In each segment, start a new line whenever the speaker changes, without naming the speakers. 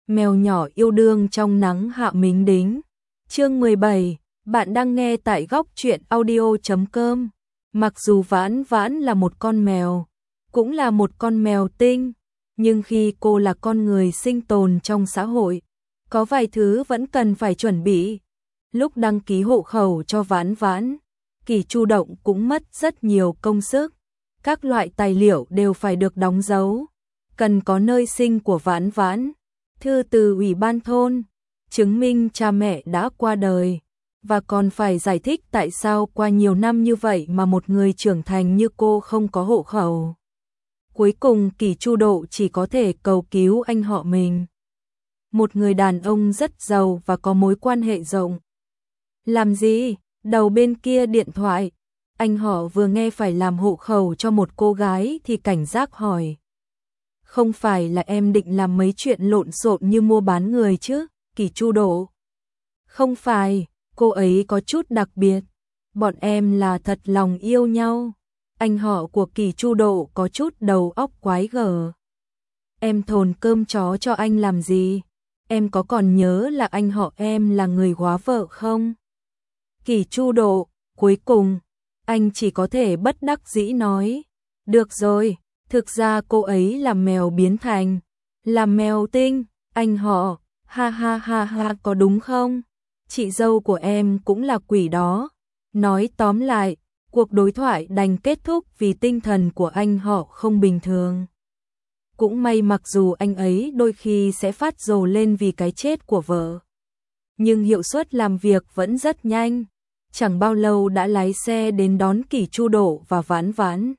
mèo nhỏ yêu đương trong nắng hạ mính đính. Chương 17, bạn đang nghe tại góc truyện audio.com. Mặc dù Vãn Vãn là một con mèo, cũng là một con mèo tinh, nhưng khi cô là con người sinh tồn trong xã hội, có vài thứ vẫn cần phải chuẩn bị. Lúc đăng ký hộ khẩu cho Vãn Vãn, Kỳ Chu Động cũng mất rất nhiều công sức. Các loại tài liệu đều phải được đóng dấu, cần có nơi sinh của Vãn Vãn, thư từ ủy ban thôn, chứng minh cha mẹ đã qua đời, và còn phải giải thích tại sao qua nhiều năm như vậy mà một người trưởng thành như cô không có hộ khẩu. Cuối cùng Kỳ Chu Độ chỉ có thể cầu cứu anh họ mình, một người đàn ông rất giàu và có mối quan hệ rộng. Làm gì? Đầu bên kia điện thoại, anh họ vừa nghe phải làm hộ khẩu cho một cô gái thì cảnh giác hỏi. Không phải là em định làm mấy chuyện lộn xộn như mua bán người chứ, Kỳ Chu Độ? Không phải, cô ấy có chút đặc biệt. Bọn em là thật lòng yêu nhau. Anh họ của Kỳ Chu Độ có chút đầu óc quái gở. Em thồn cơm chó cho anh làm gì? Em có còn nhớ là anh họ em là người góa vợ không? Kỳ Chu Độ, cuối cùng, anh chỉ có thể bất đắc dĩ nói. Được rồi, thực ra cô ấy là mèo biến thành, là mèo tinh, anh họ, ha ha ha ha, có đúng không? Chị dâu của em cũng là quỷ đó. Nói tóm lại, cuộc đối thoại đành kết thúc vì tinh thần của anh họ không bình thường. Cũng may mặc dù anh ấy đôi khi sẽ phát rồ lên vì cái chết của vợ, nhưng hiệu suất làm việc vẫn rất nhanh. Chẳng bao lâu đã lái xe đến đón Kỳ Chu Độ và Vãn Vãn.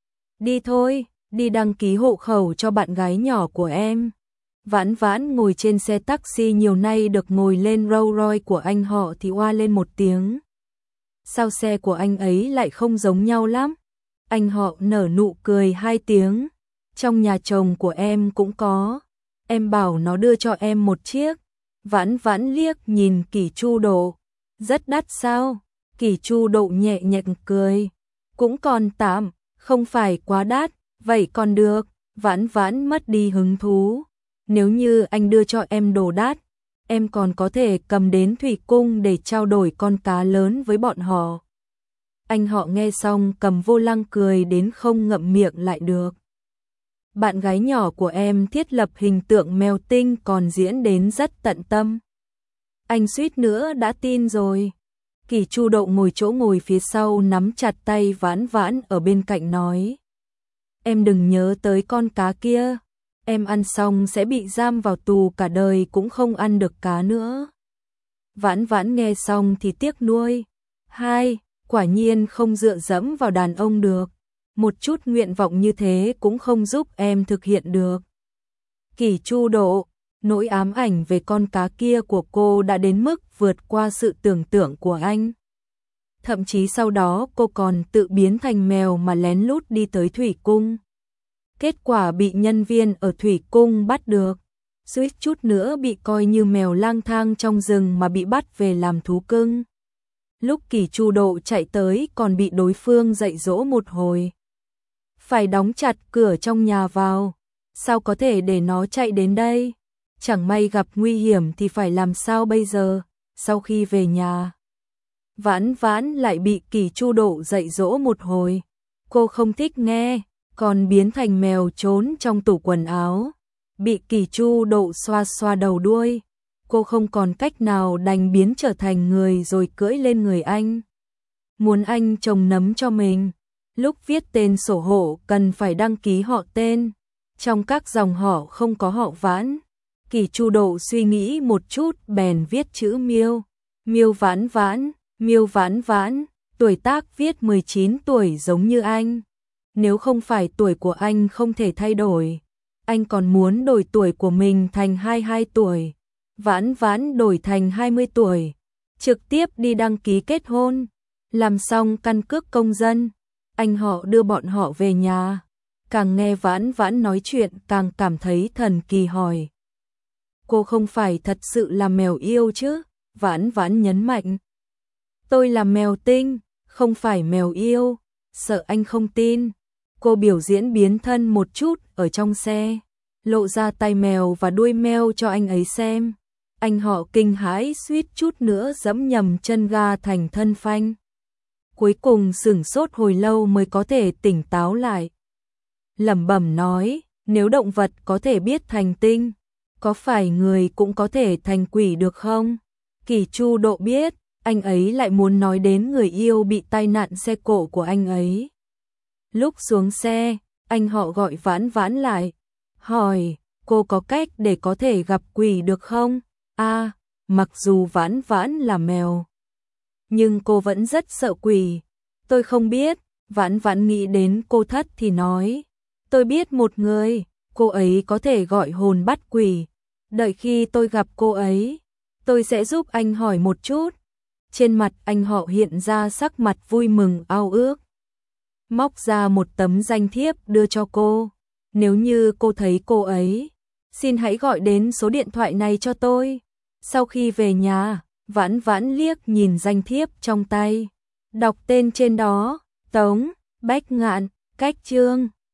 Đi thôi, đi đăng ký hộ khẩu cho bạn gái nhỏ của em. Vãn Vãn ngồi trên xe taxi nhiều nay được ngồi lên Rolls Royce của anh họ thì oa lên một tiếng. Sao xe của anh ấy lại không giống nhau lắm? Anh họ nở nụ cười hai tiếng. Trong nhà chồng của em cũng có. Em bảo nó đưa cho em một chiếc. Vãn Vãn liếc nhìn Kỳ Chu Độ. Rất đắt sao? Kỳ Chu Độ nhẹ nhàng cười. Cũng còn tạm, không phải quá đắt, vậy còn được. Vãn Vãn mất đi hứng thú. Nếu như anh đưa cho em đồ đắt, em còn có thể cầm đến thủy cung để trao đổi con cá lớn với bọn họ. Anh họ nghe xong cầm vô lăng cười đến không ngậm miệng lại được. Bạn gái nhỏ của em thiết lập hình tượng mèo tinh còn diễn đến rất tận tâm. Anh suýt nữa đã tin rồi. Kỳ Chu Độ ngồi chỗ ngồi phía sau nắm chặt tay Vãn Vãn ở bên cạnh nói. Em đừng nhớ tới con cá kia. Em ăn xong sẽ bị giam vào tù cả đời cũng không ăn được cá nữa. Vãn Vãn nghe xong thì tiếc nuối. Hai, quả nhiên không dựa dẫm vào đàn ông được. Một chút nguyện vọng như thế cũng không giúp em thực hiện được. Kỳ Chu Độ, nỗi ám ảnh về con cá kia của cô đã đến mức vượt qua sự tưởng tượng của anh. Thậm chí sau đó cô còn tự biến thành mèo mà lén lút đi tới thủy cung. Kết quả bị nhân viên ở thủy cung bắt được. Suýt chút nữa bị coi như mèo lang thang trong rừng mà bị bắt về làm thú cưng. Lúc Kỳ Chu Độ chạy tới còn bị đối phương dạy dỗ một hồi. Phải đóng chặt cửa trong nhà vào. Sao có thể để nó chạy đến đây? Chẳng may gặp nguy hiểm thì phải làm sao bây giờ? Sau khi về nhà, Vãn Vãn lại bị Kỳ Chu Độ dạy dỗ một hồi. Cô không thích nghe, còn biến thành mèo trốn trong tủ quần áo. Bị Kỳ Chu Độ xoa xoa đầu đuôi. Cô không còn cách nào đành biến trở thành người rồi cưỡi lên người anh. Muốn anh trồng nấm cho mình. Lúc viết tên sổ hộ cần phải đăng ký họ tên. Trong các dòng họ không có họ Vãn. Kỳ Chu Độ suy nghĩ một chút bèn viết chữ Miêu. Miêu Vãn Vãn, Miêu Vãn Vãn, tuổi tác viết 19 tuổi giống như anh. Nếu không phải tuổi của anh không thể thay đổi, anh còn muốn đổi tuổi của mình thành 22 tuổi. Vãn Vãn đổi thành 20 tuổi, trực tiếp đi đăng ký kết hôn, làm xong căn cước công dân, anh họ đưa bọn họ về nhà. Càng nghe Vãn Vãn nói chuyện càng cảm thấy thần kỳ hỏi. Cô không phải thật sự là mèo yêu chứ? Vãn Vãn nhấn mạnh. Tôi là mèo tinh, không phải mèo yêu, sợ anh không tin. Cô biểu diễn biến thân một chút ở trong xe. lộ ra tai mèo và đuôi mèo cho anh ấy xem. Anh họ kinh hãi suýt chút nữa giẫm nhầm chân ga thành thân phanh. Cuối cùng sửng sốt hồi lâu mới có thể tỉnh táo lại. Lẩm bẩm nói, nếu động vật có thể biết thành tinh, có phải người cũng có thể thành quỷ được không? Kỷ Chu Độ biết, anh ấy lại muốn nói đến người yêu bị tai nạn xe cộ của anh ấy. Lúc xuống xe, anh họ gọi Vãn Vãn lại, hỏi, cô có cách để có thể gặp quỷ được không? Mặc dù Vãn Vãn là mèo, nhưng cô vẫn rất sợ quỷ. Tôi không biết. Vãn Vãn nghĩ đến cô Thất thì nói, tôi biết một người, cô ấy có thể gọi hồn bắt quỷ. Đợi khi tôi gặp cô ấy, tôi sẽ giúp anh hỏi một chút. Trên mặt anh họ hiện ra sắc mặt vui mừng ao ước. Móc ra một tấm danh thiếp đưa cho cô. Nếu như cô thấy cô ấy, xin hãy gọi đến số điện thoại này cho tôi. Sau khi về nhà, Vãn Vãn liếc nhìn danh thiếp trong tay. Đọc tên trên đó, Tống Bách Ngạn, cách Chương.